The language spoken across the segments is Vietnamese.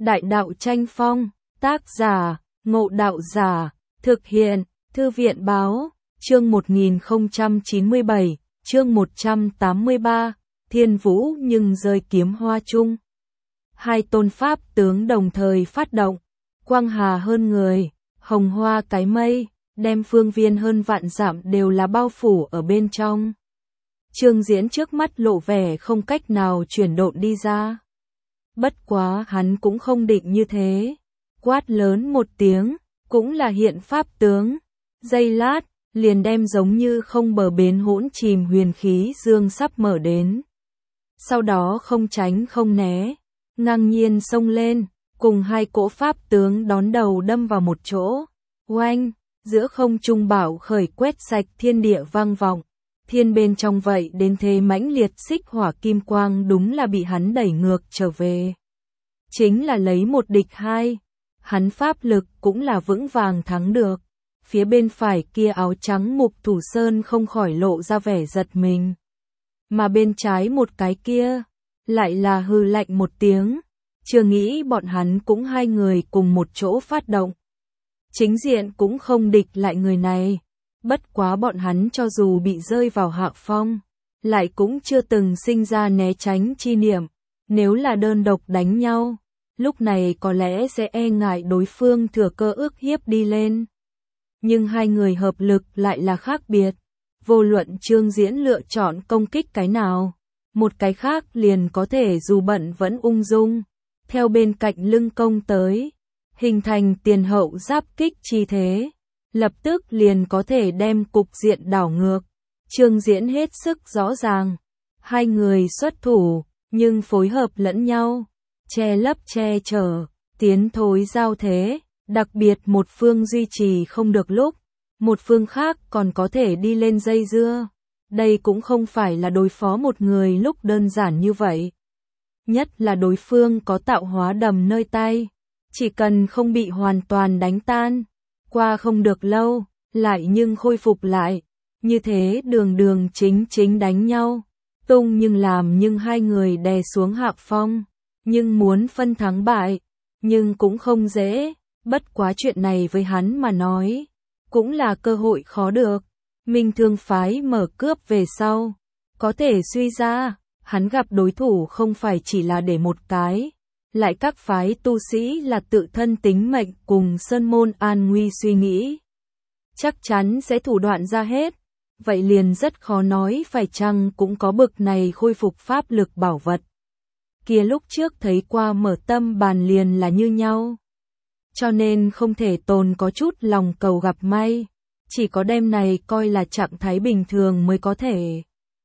Đại đạo tranh phong, tác giả, Ngộ Đạo Giả, thực hiện, Thư viện báo, chương 1097, chương 183, Thiên Vũ nhưng rơi kiếm hoa chung. Hai tôn pháp tướng đồng thời phát động, quang hà hơn người, hồng hoa cái mây, đem phương viên hơn vạn dặm đều là bao phủ ở bên trong. Trương Diễn trước mắt lộ vẻ không cách nào chuyển độn đi ra. Bất quá hắn cũng không định như thế. Quát lớn một tiếng, cũng là hiện pháp tướng. Giây lát, liền đem giống như không bờ bến hỗn chìm huyền khí dương sắp mở đến. Sau đó không tránh không né, ngang nhiên xông lên, cùng hai cỗ pháp tướng đón đầu đâm vào một chỗ. Oanh, giữa không trung bảo khởi quét sạch thiên địa vang vọng. Thiên bên trong vậy đến thế mãnh liệt xích hỏa kim quang đúng là bị hắn đẩy ngược trở về. Chính là lấy một địch hai, hắn pháp lực cũng là vững vàng thắng được. Phía bên phải kia áo trắng Mục Thủ Sơn không khỏi lộ ra vẻ giật mình. Mà bên trái một cái kia, lại là hừ lạnh một tiếng, chưa nghĩ bọn hắn cũng hai người cùng một chỗ phát động. Chính diện cũng không địch lại người này. Bất quá bọn hắn cho dù bị rơi vào hạ phong, lại cũng chưa từng sinh ra né tránh chi niệm. Nếu là đơn độc đánh nhau, lúc này có lẽ sẽ e ngại đối phương thừa cơ ức hiếp đi lên. Nhưng hai người hợp lực lại là khác biệt. Vô luận Trương Diễn lựa chọn công kích cái nào, một cái khác liền có thể dù bận vẫn ung dung, theo bên cạnh lưng công tới, hình thành tiền hậu giáp kích chi thế. Lập tức liền có thể đem cục diện đảo ngược. Trương Diễn hết sức rõ ràng. Hai người xuất thủ, nhưng phối hợp lẫn nhau. Che lấp che chở, tiến thối giao thế. Đặc biệt một phương duy trì không được lúc, một phương khác còn có thể đi lên dây dưa. Đây cũng không phải là đối phó một người lúc đơn giản như vậy. Nhất là đối phương có tạo hóa đầm nơi tay. Chỉ cần không bị hoàn toàn đánh tan. Qua không được lâu, lại nhưng khôi phục lại, như thế đường đường chính chính đánh nhau, tung nhưng làm nhưng hai người đè xuống hạ phong, nhưng muốn phân thắng bại, nhưng cũng không dễ, bất quá chuyện này với hắn mà nói, cũng là cơ hội khó được. Minh Thương phái mở cướp về sau, có thể suy ra, hắn gặp đối thủ không phải chỉ là để một cái. Lại các phái tu sĩ là tự thân tính mệnh cùng sơn môn an nguy suy nghĩ. Chắc chắn sẽ thủ đoạn ra hết. Vậy liền rất khó nói phải chăng cũng có bực này khôi phục pháp lực bảo vật. Kia lúc trước thấy qua mở tâm bàn liền là như nhau. Cho nên không thể tồn có chút lòng cầu gặp may. Chỉ có đêm này coi là trạng thái bình thường mới có thể.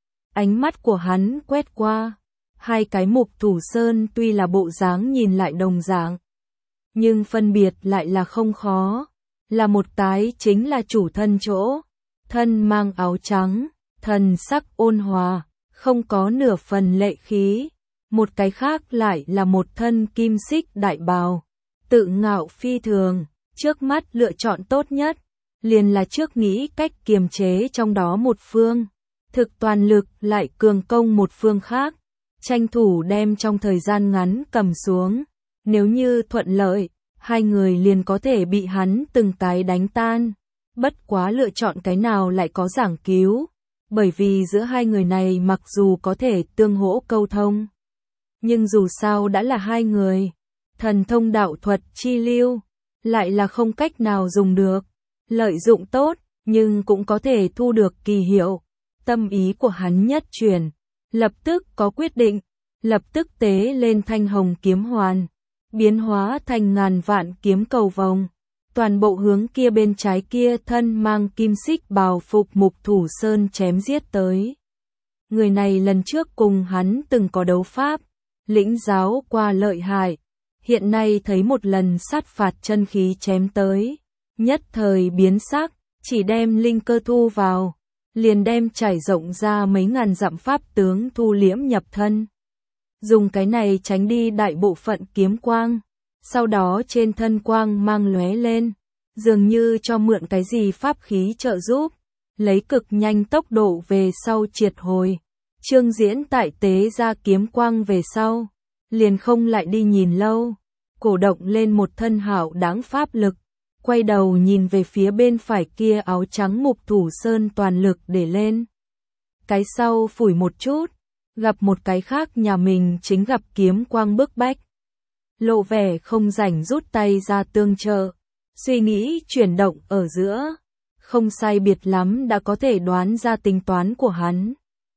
Ánh mắt của hắn quét qua. Hai cái Mục Thủ Sơn tuy là bộ dáng nhìn lại đồng dạng, nhưng phân biệt lại là không khó. Là một cái chính là chủ thân chỗ, thân mang áo trắng, thần sắc ôn hòa, không có nửa phần lệ khí. Một cái khác lại là một thân kim xích đại bào, tự ngạo phi thường, trước mắt lựa chọn tốt nhất, liền là trước nghĩ cách kiềm chế trong đó một phương, thực toàn lực lại cường công một phương khác. Tranh thủ đem trong thời gian ngắn cầm xuống, nếu như thuận lợi, hai người liền có thể bị hắn từng cái đánh tan. Bất quá lựa chọn cái nào lại có giảng cứu, bởi vì giữa hai người này mặc dù có thể tương hỗ câu thông, nhưng dù sao đã là hai người, thần thông đạo thuật chi lưu, lại là không cách nào dùng được. Lợi dụng tốt, nhưng cũng có thể thu được kỳ hiệu. Tâm ý của hắn nhất chuyển. Lập tức có quyết định, lập tức tế lên thanh hồng kiếm hoàn, biến hóa thành ngàn vạn kiếm cầu vòng, toàn bộ hướng kia bên trái kia thân mang kim xích bào phục Mục Thủ Sơn chém giết tới. Người này lần trước cùng hắn từng có đấu pháp, lĩnh giáo qua lợi hại, hiện nay thấy một lần sát phạt chân khí chém tới, nhất thời biến sắc, chỉ đem linh cơ thu vào. Liền đem trải rộng ra mấy ngàn dặm pháp tướng thu liễm nhập thân. Dùng cái này tránh đi đại bộ phận kiếm quang, sau đó trên thân quang mang lóe lên, dường như cho mượn cái gì pháp khí trợ giúp, lấy cực nhanh tốc độ về sau triệt hồi. Trương Diễn tại tế ra kiếm quang về sau, liền không lại đi nhìn lâu, cổ động lên một thân hạo đáng pháp lực, quay đầu nhìn về phía bên phải kia áo trắng Mục Thủ Sơn toàn lực để lên. Cái sau phủi một chút, gặp một cái khác nhà mình chính gặp kiếm quang bức bách. Lộ vẻ không rảnh rút tay ra tương trợ, suy nghĩ chuyển động ở giữa, không sai biệt lắm đã có thể đoán ra tính toán của hắn.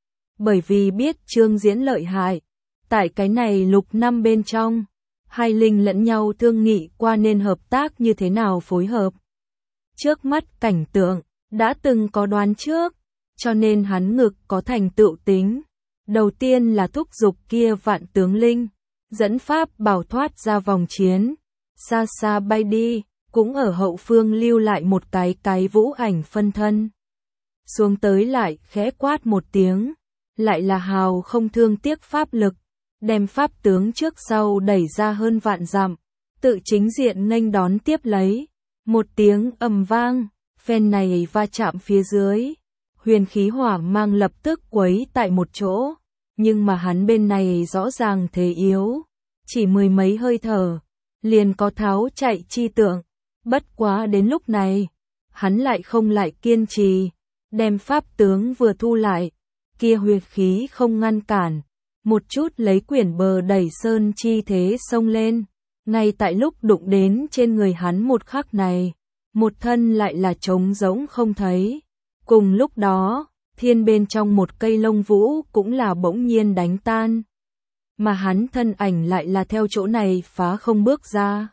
Bởi vì biết Trương Diễn lợi hại, tại cái này lục năm bên trong, hai linh lẫn nhau thương nghị qua nên hợp tác như thế nào phối hợp. Trước mắt cảnh tượng, đã từng có đoán trước, cho nên hắn ngực có thành tựu tính. Đầu tiên là thúc giục kia vạn tướng linh, dẫn pháp bảo thoát ra vòng chiến, xa xa bay đi, cũng ở hậu phương lưu lại một cái vũ ảnh phân thân. Xuống tới lại khẽ quát một tiếng, lại là hào không thương tiếc pháp lực, đem pháp tướng trước sau đẩy ra hơn vạn dặm, tự chính diện nghênh đón tiếp lấy. Một tiếng ầm vang, phen này va chạm phía dưới, huyền khí hỏa mang lập tức quấy tại một chỗ, nhưng mà hắn bên này rõ ràng thế yếu, chỉ mười mấy hơi thở, liền có tháo chạy chi tượng. Bất quá đến lúc này, hắn lại không lại kiên trì, đem pháp tướng vừa thu lại, kia huyệt khí không ngăn cản, một chút lấy quyển bờ đẩy sơn chi thế xông lên, ngay tại lúc đụng đến trên người hắn một khắc này, một thân lại là trống rỗng không thấy. Cùng lúc đó, thiên bên trong một cây lông vũ cũng là bỗng nhiên đánh tan, mà hắn thân ảnh lại là theo chỗ này phá không bước ra.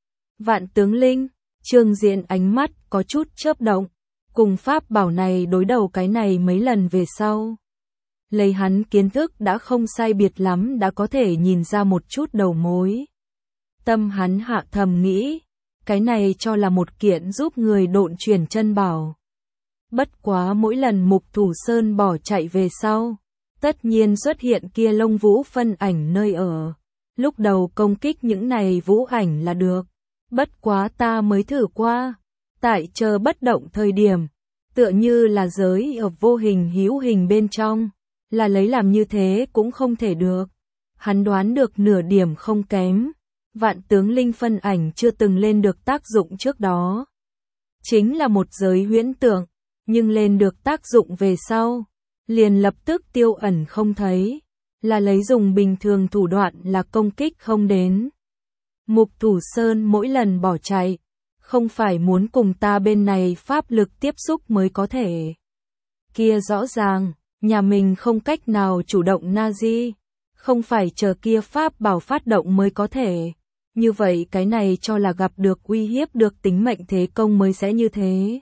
Vạn tướng linh, Trương Diễn ánh mắt có chút chớp động, cùng pháp bảo này đối đầu cái này mấy lần về sau. Lấy hắn kiến thức đã không sai biệt lắm đã có thể nhìn ra một chút đầu mối. Tâm hắn hạ thầm nghĩ, cái này cho là một kiện giúp người độn chuyển chân bảo. Bất quá mỗi lần Mục Thủ Sơn bỏ chạy về sau, tất nhiên xuất hiện kia lông vũ phân ảnh nơi ở. Lúc đầu công kích những này vũ ảnh là được. Bất quá ta mới thử qua, tại chờ bất động thời điểm, tựa như là giới ở vô hình hữu hình bên trong, là lấy làm như thế cũng không thể được. Hắn đoán được nửa điểm không kém, vạn tướng linh phân ảnh chưa từng lên được tác dụng trước đó. Chính là một giới huyễn tượng, nhưng lên được tác dụng về sau, liền lập tức tiêu ẩn không thấy, là lấy dùng bình thường thủ đoạn là công kích không đến. Mục Thủ Sơn mỗi lần bỏ chạy, không phải muốn cùng ta bên này pháp lực tiếp xúc mới có thể. Kia rõ ràng, nhà mình không cách nào chủ động Nazi, không phải chờ kia pháp bảo phát động mới có thể. Như vậy cái này cho là gặp được uy hiếp được tính mệnh thế công mới sẽ như thế.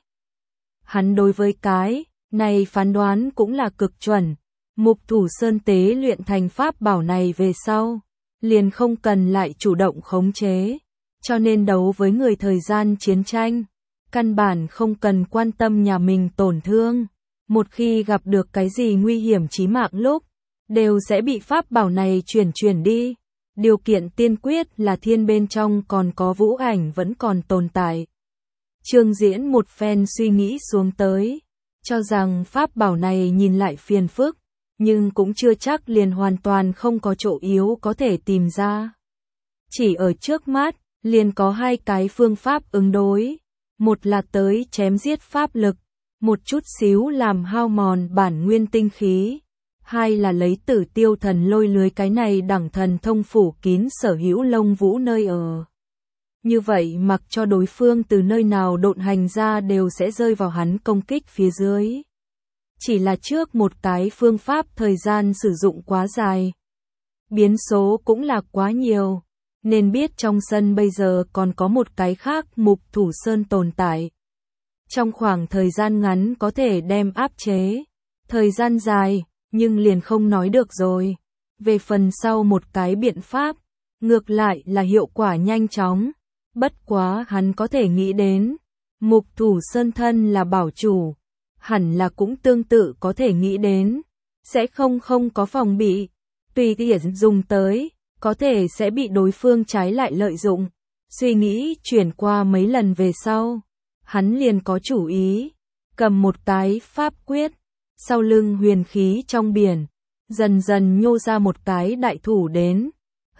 Hắn đối với cái này phán đoán cũng là cực chuẩn. Mục Thủ Sơn tế luyện thành pháp bảo này về sau, liền không cần lại chủ động khống chế, cho nên đấu với người thời gian chiến tranh, căn bản không cần quan tâm nhà mình tổn thương. Một khi gặp được cái gì nguy hiểm chí mạng lúc, đều sẽ bị pháp bảo này chuyển đi. Điều kiện tiên quyết là thiên bên trong còn có vũ ảnh vẫn còn tồn tại. Trương Diễn một phen suy nghĩ xuống tới, cho rằng pháp bảo này nhìn lại phiền phức, nhưng cũng chưa chắc liền hoàn toàn không có chỗ yếu có thể tìm ra. Chỉ ở trước mắt, liền có hai cái phương pháp ứng đối. Một là tới chém giết pháp lực, một chút xíu làm hao mòn bản nguyên tinh khí. Hai là lấy Tử Tiêu Thần Lôi lưới cái này đẳng thần thông phủ kín sở hữu lông vũ nơi ở. Như vậy mặc cho đối phương từ nơi nào độn hành ra đều sẽ rơi vào hắn công kích phía dưới. Chỉ là trước một cái phương pháp thời gian sử dụng quá dài, biến số cũng là quá nhiều, nên biết trong sân bây giờ còn có một cái khác Mục Thủ Sơn tồn tại. Trong khoảng thời gian ngắn có thể đem áp chế, thời gian dài, nhưng liền không nói được rồi. Về phần sau một cái biện pháp, ngược lại là hiệu quả nhanh chóng, bất quá hắn có thể nghĩ đến, Mục Thủ Sơn thân là bảo chủ, hẳn là cũng tương tự có thể nghĩ đến, sẽ không có phòng bị, tùy tiện dùng tới, có thể sẽ bị đối phương trái lại lợi dụng. Suy nghĩ chuyển qua mấy lần về sau, hắn liền có chủ ý, cầm một cái pháp quyết, sau lưng huyền khí trong biển, dần dần nhô ra một cái đại thủ đến,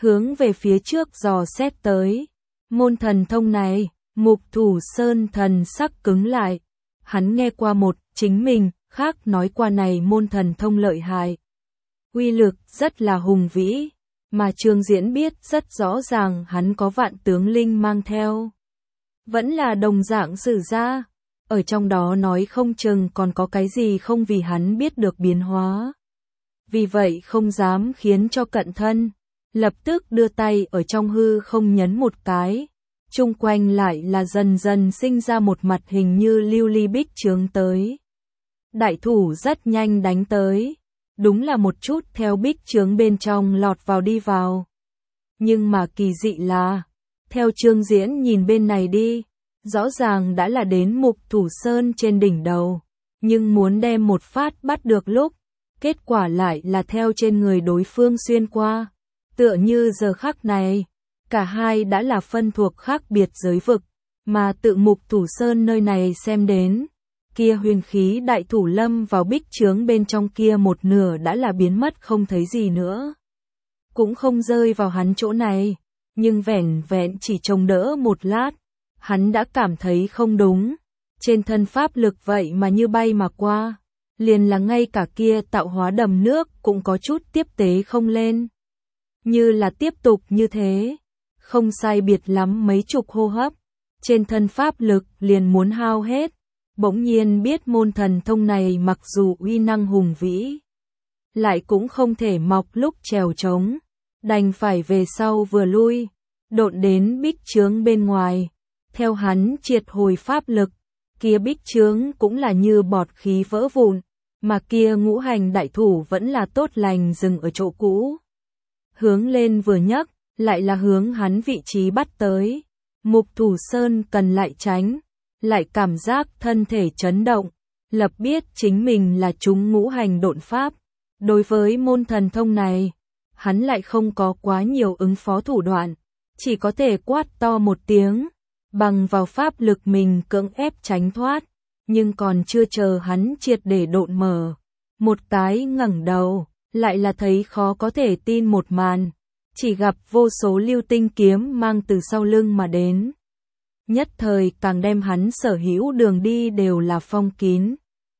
hướng về phía trước dò xét tới. Môn thần thông này, Mục Thủ Sơn thần sắc cứng lại. Hắn nghe qua một, chính mình, khác nói qua này môn thần thông lợi hại. Uy lực rất là hùng vĩ, mà Trương Diễn biết rất rõ ràng hắn có vạn tướng linh mang theo. Vẫn là đồng dạng sử ra, ở trong đó nói không chừng còn có cái gì không vì hắn biết được biến hóa. Vì vậy không dám khiến cho cận thân, lập tức đưa tay ở trong hư không nhấn một cái. Chung quanh lại là dần dần sinh ra một mặt hình như lưu ly bích chướng tới. Đại thủ rất nhanh đánh tới, đúng là một chút theo bích chướng bên trong lọt vào đi vào. Nhưng mà kỳ dị là, theo Trương Diễn nhìn bên này đi, rõ ràng đã là đến Mục Thủ Sơn trên đỉnh đầu, nhưng muốn đem một phát bắt được lúc, kết quả lại là theo trên người đối phương xuyên qua. Tựa như giờ khắc này, cả hai đã là phân thuộc khác biệt giới vực, mà tự Mục Thủ Sơn nơi này xem đến, kia huyền khí đại thủ lâm vào bích chướng bên trong kia một nửa đã là biến mất không thấy gì nữa. Cũng không rơi vào hắn chỗ này, nhưng vẻn vẹn chỉ trông đỡ một lát, hắn đã cảm thấy không đúng, trên thân pháp lực vậy mà như bay mà qua, liền là ngay cả kia tạo hóa đầm nước cũng có chút tiếp tế không lên. Như là tiếp tục như thế, không sai biệt lắm mấy chục hô hấp, trên thân pháp lực liền muốn hao hết. Bỗng nhiên biết môn thần thông này mặc dù uy năng hùng vĩ, lại cũng không thể mọc lúc trèo trống, đành phải về sau vừa lui, độn đến bích chướng bên ngoài. Theo hắn triệt hồi pháp lực, kia bích chướng cũng là như bọt khí vỡ vụn, mà kia ngũ hành đại thủ vẫn là tốt lành dừng ở chỗ cũ. Hướng lên vừa nhấc, lại là hướng hắn vị trí bắt tới. Mục Thủ Sơn cần lại tránh, lại cảm giác thân thể chấn động, lập biết chính mình là trúng ngũ hành độn pháp. Đối với môn thần thông này, hắn lại không có quá nhiều ứng phó thủ đoạn, chỉ có thể quát to một tiếng, bằng vào pháp lực mình cưỡng ép tránh thoát, nhưng còn chưa chờ hắn triệt để độn mở. Một cái ngẩng đầu, lại là thấy khó có thể tin một màn, chỉ gặp vô số lưu tinh kiếm mang từ sau lưng mà đến. Nhất thời càng đem hắn sở hữu đường đi đều là phong kín.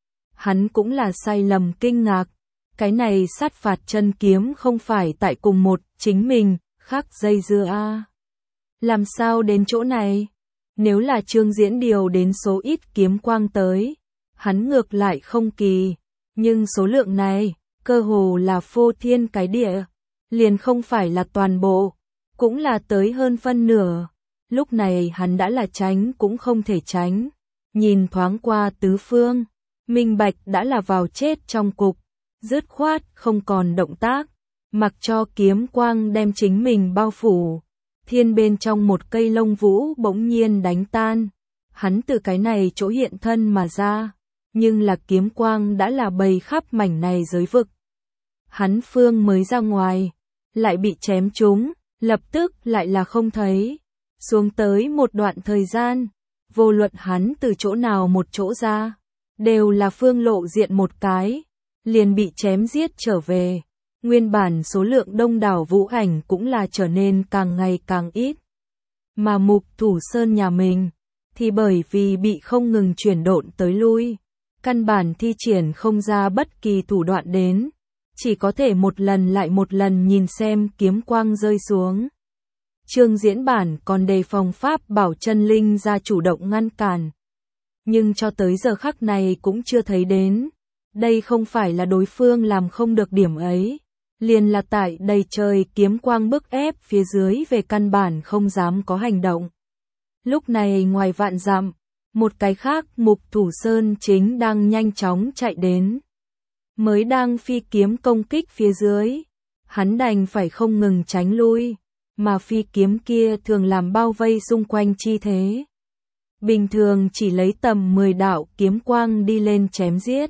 Hắn cũng là sai lầm kinh ngạc, cái này sát phạt chân kiếm không phải tại cùng một chính mình, khác dây dưa a. Làm sao đến chỗ này? Nếu là Trương Diễn điều đến số ít kiếm quang tới, hắn ngược lại không kỳ, nhưng số lượng này, cơ hồ là phô thiên cái địa, liền không phải là toàn bộ, cũng là tới hơn phân nửa. Lúc này hắn đã là tránh cũng không thể tránh, nhìn thoáng qua tứ phương, minh bạch đã là vào chết trong cục, dứt khoát không còn động tác, mặc cho kiếm quang đem chính mình bao phủ. Thiên bên trong một cây lông vũ bỗng nhiên đánh tan, hắn từ cái này chỗ hiện thân mà ra, nhưng là kiếm quang đã là bầy khắp mảnh này giới vực. Hắn phương mới ra ngoài, lại bị chém trúng, lập tức lại là không thấy. Xuống tới một đoạn thời gian, vô luận hắn từ chỗ nào một chỗ ra, đều là phương lộ diện một cái, liền bị chém giết trở về. Nguyên bản số lượng đông đảo vũ ảnh cũng là trở nên càng ngày càng ít. Mà Mục Thủ Sơn nhà mình, thì bởi vì bị không ngừng chuyển độn tới lui, căn bản thi triển không ra bất kỳ thủ đoạn đến, chỉ có thể một lần lại một lần nhìn xem kiếm quang rơi xuống. Trương Diễn bản còn đề phòng pháp bảo chân linh ra chủ động ngăn cản. Nhưng cho tới giờ khắc này cũng chưa thấy đến. Đây không phải là đối phương làm không được điểm ấy. Liền là tại đầy trời kiếm quang bức ép phía dưới về căn bản không dám có hành động. Lúc này ngoài vạn dặm, một cái khác Mục Thủ Sơn chính đang nhanh chóng chạy đến. Mới đang phi kiếm công kích phía dưới. Hắn đành phải không ngừng tránh lui. Mà phi kiếm kia thường làm bao vây xung quanh chi thế. Bình thường chỉ lấy tầm 10 đạo kiếm quang đi lên chém giết.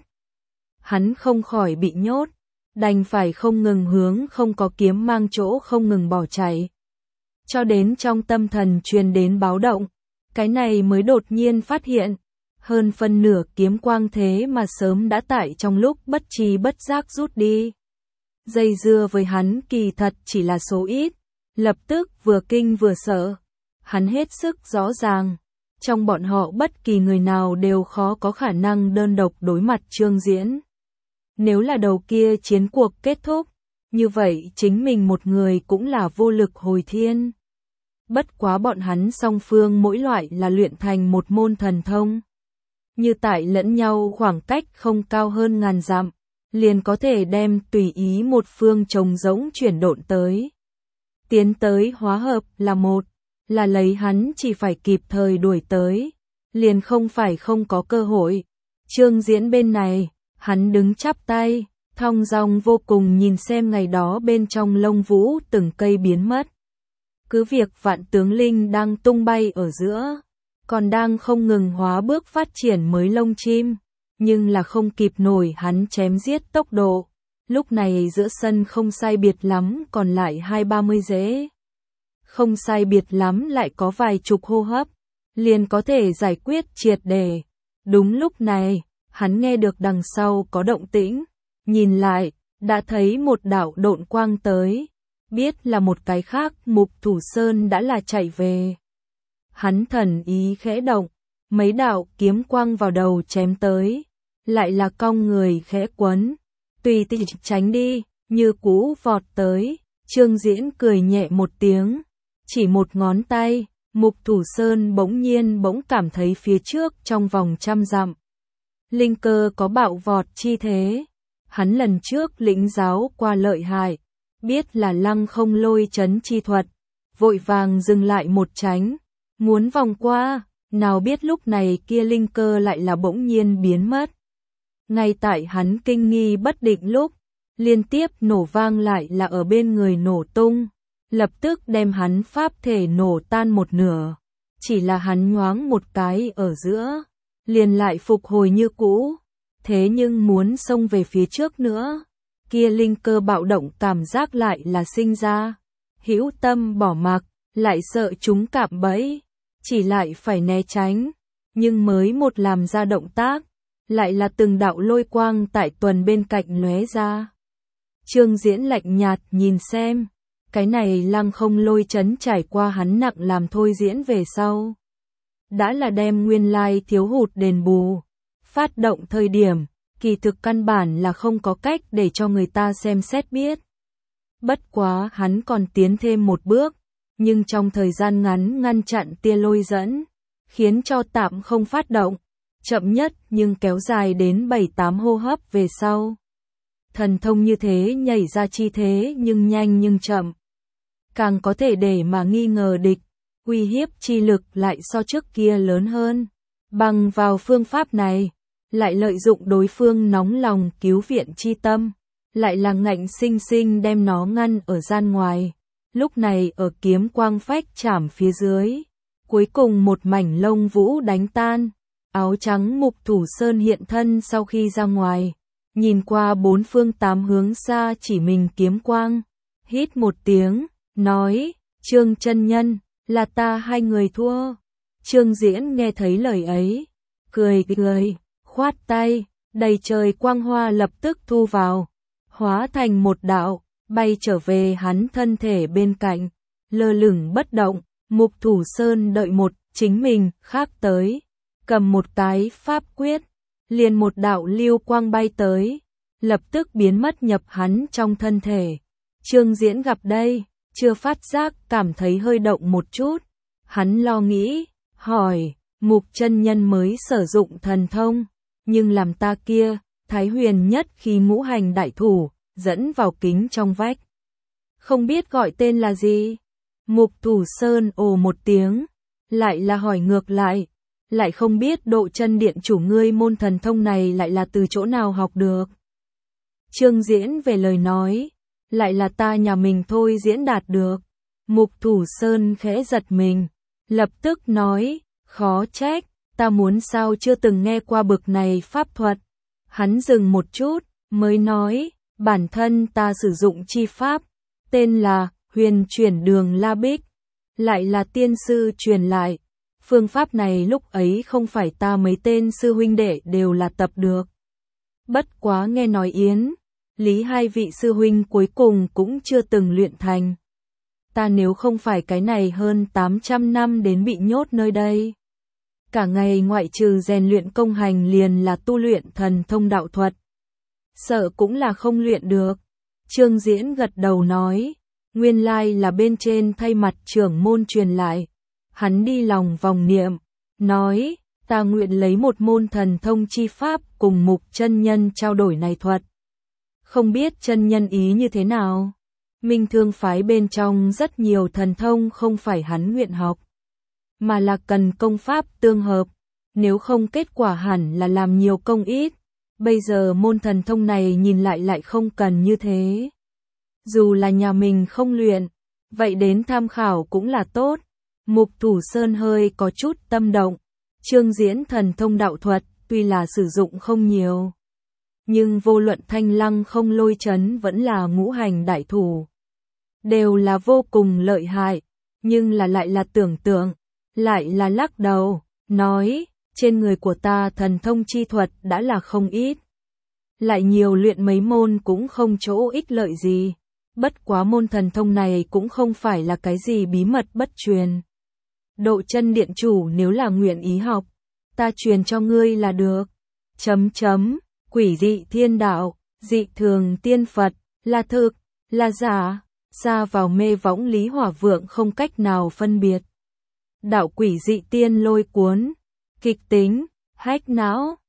Hắn không khỏi bị nhốt, đành phải không ngừng hướng không có kiếm mang chỗ không ngừng bỏ chạy. Cho đến trong tâm thần truyền đến báo động, cái này mới đột nhiên phát hiện, hơn phân nửa kiếm quang thế mà sớm đã tại trong lúc bất tri bất giác rút đi. Dây dưa với hắn kỳ thật chỉ là số ít. lập tức vừa kinh vừa sợ. Hắn hết sức rõ ràng, trong bọn họ bất kỳ người nào đều khó có khả năng đơn độc đối mặt Trương Diễn. Nếu là đầu kia chiến cuộc kết thúc, như vậy chính mình một người cũng là vô lực hồi thiên. Bất quá bọn hắn song phương mỗi loại là luyện thành một môn thần thông. Như tại lẫn nhau khoảng cách không cao hơn ngàn dặm, liền có thể đem tùy ý một phương trống rỗng chuyển độn tới. Tiến tới hóa hợp là một, là lấy hắn chỉ phải kịp thời đuổi tới, liền không phải không có cơ hội. Trương Diễn bên này, hắn đứng chắp tay, thong dong vô cùng nhìn xem ngày đó bên trong lông vũ từng cây biến mất. Cứ việc vạn tướng linh đang tung bay ở giữa, còn đang không ngừng hóa bước phát triển mới lông chim, nhưng là không kịp nổi hắn chém giết tốc độ. Lúc này giữa sân không sai biệt lắm còn lại 20-30 rễ. Không sai biệt lắm lại có vài chục hô hấp, liền có thể giải quyết triệt để. Đúng lúc này, hắn nghe được đằng sau có động tĩnh, nhìn lại, đã thấy một đạo độn quang tới, biết là một cái khác Mục Thủ Sơn đã là chạy về. Hắn thần ý khẽ động, mấy đạo kiếm quang vào đầu chém tới, lại là cong người khẽ quấn, tùy tiện tránh đi, như cũ vọt tới. Trương Diễn cười nhẹ một tiếng, chỉ một ngón tay, Mục Thủ Sơn bỗng cảm thấy phía trước trong vòng 100 dặm. Linh cơ có bạo vọt chi thế, hắn lần trước lĩnh giáo qua lợi hại, biết là lăng không lôi chấn chi thuật, vội vàng dừng lại một tránh, muốn vòng qua, nào biết lúc này kia linh cơ lại là bỗng nhiên biến mất. Ngay tại hắn kinh nghi bất định lúc, liên tiếp nổ vang lại là ở bên người nổ tung, lập tức đem hắn pháp thể nổ tan một nửa, chỉ là hắn nhoáng một cái ở giữa, liền lại phục hồi như cũ, thế nhưng muốn xông về phía trước nữa, kia linh cơ bạo động cảm giác lại là sinh ra, hữu tâm bỏ mặc, lại sợ chúng cạm bẫy, chỉ lại phải né tránh, nhưng mới một làm ra động tác, lại là từng đạo lôi quang tại tuần bên cạnh lóe ra. Trương Diễn lạnh nhạt nhìn xem, cái này lăng không lôi chấn trải qua hắn nặng làm thôi diễn về sau. Đã là đem nguyên lai thiếu hụt đền bù, phát động thời điểm, kỳ thực căn bản là không có cách để cho người ta xem xét biết. Bất quá hắn còn tiến thêm một bước, nhưng trong thời gian ngắn ngăn chặn tia lôi dẫn, khiến cho tạm không phát động, chậm nhất nhưng kéo dài đến 7-8 hô hấp về sau. Thần thông như thế nhảy ra chi thế nhưng nhanh nhưng chậm, càng có thể để mà nghi ngờ địch, uy hiếp chi lực lại so trước kia lớn hơn. Bằng vào phương pháp này, lại lợi dụng đối phương nóng lòng cứu viện chi tâm, lại là ngạnh sinh sinh đem nó ngăn ở gian ngoài. Lúc này ở kiếm quang phách chảm phía dưới, cuối cùng một mảnh lông vũ đánh tan, áo trắng Mục Thủ Sơn hiện thân sau khi ra ngoài, nhìn qua bốn phương tám hướng xa chỉ mình kiếm quang, hít một tiếng, nói, Trương chân nhân, là ta hai người thua. Trương Diễn nghe thấy lời ấy, cười, khoát tay, đầy trời quang hoa lập tức thu vào, hóa thành một đạo, bay trở về hắn thân thể bên cạnh, lơ lửng bất động. Mục Thủ Sơn đợi một, chính mình, khác tới, cầm một cái pháp quyết, liền một đạo lưu quang bay tới, lập tức biến mất nhập hắn trong thân thể. Trương Diễn gặp đây, chưa phát giác, cảm thấy hơi động một chút, hắn lo nghĩ, hỏi, Mục chân nhân mới sử dụng thần thông, nhưng làm ta kia, Thái Huyền nhất khi ngũ hành đại thủ, dẫn vào kính trong vách. Không biết gọi tên là gì? Mục Thủ Sơn ồ một tiếng, lại là hỏi ngược lại không biết Độ Chân điện chủ ngươi môn thần thông này lại là từ chỗ nào học được. Trương Diễn về lời nói, lại là ta nhà mình thôi diễn đạt được. Mục Thủ Sơn khẽ giật mình, lập tức nói, khó trách, ta muốn sao chưa từng nghe qua bực này pháp thuật. Hắn dừng một chút, mới nói, bản thân ta sử dụng chi pháp, tên là Huyền Chuyển Đường La Bích, lại là tiên sư truyền lại. Phương pháp này lúc ấy không phải ta mấy tên sư huynh đệ đều là tập được. Bất quá nghe nói Yến, Lý hai vị sư huynh cuối cùng cũng chưa từng luyện thành. ta nếu không phải cái này hơn 800 năm đến bị nhốt nơi đây. Cả ngày ngoại trừ rèn luyện công hành liền là tu luyện thần thông đạo thuật. Sợ cũng là không luyện được. Trương Diễn gật đầu nói, nguyên lai là bên trên thay mặt trưởng môn truyền lại. Hắn đi lòng vòng niệm, nói, ta nguyện lấy một môn thần thông chi pháp cùng Mục chân nhân trao đổi này thuật. Không biết chân nhân ý như thế nào? Minh Thương phái bên trong rất nhiều thần thông không phải hắn nguyện học, mà là cần công pháp tương hợp, nếu không kết quả hẳn là làm nhiều công ít. Bây giờ môn thần thông này nhìn lại không cần như thế. Dù là nhà mình không luyện, vậy đến tham khảo cũng là tốt. Mục Thủ Sơn hơi có chút tâm động. Trương Diễn thần thông đạo thuật tuy là sử dụng không nhiều, nhưng vô luận Thanh Lăng không lôi chấn vẫn là ngũ hành đại thủ, đều là vô cùng lợi hại, nhưng lại là tưởng tượng, lại là lắc đầu, nói, trên người của ta thần thông chi thuật đã là không ít, lại nhiều luyện mấy môn cũng không chỗ ích lợi gì, bất quá môn thần thông này cũng không phải là cái gì bí mật bất truyền. Độ Chân điện chủ nếu là nguyện ý học, ta truyền cho ngươi là được. Quỷ dị thiên đạo, dị thường tiên Phật, là thực, là giả, xa vào mê võng Lý Hỏa Vượng không cách nào phân biệt. Đạo quỷ dị tiên lôi cuốn, kịch tính, hách não.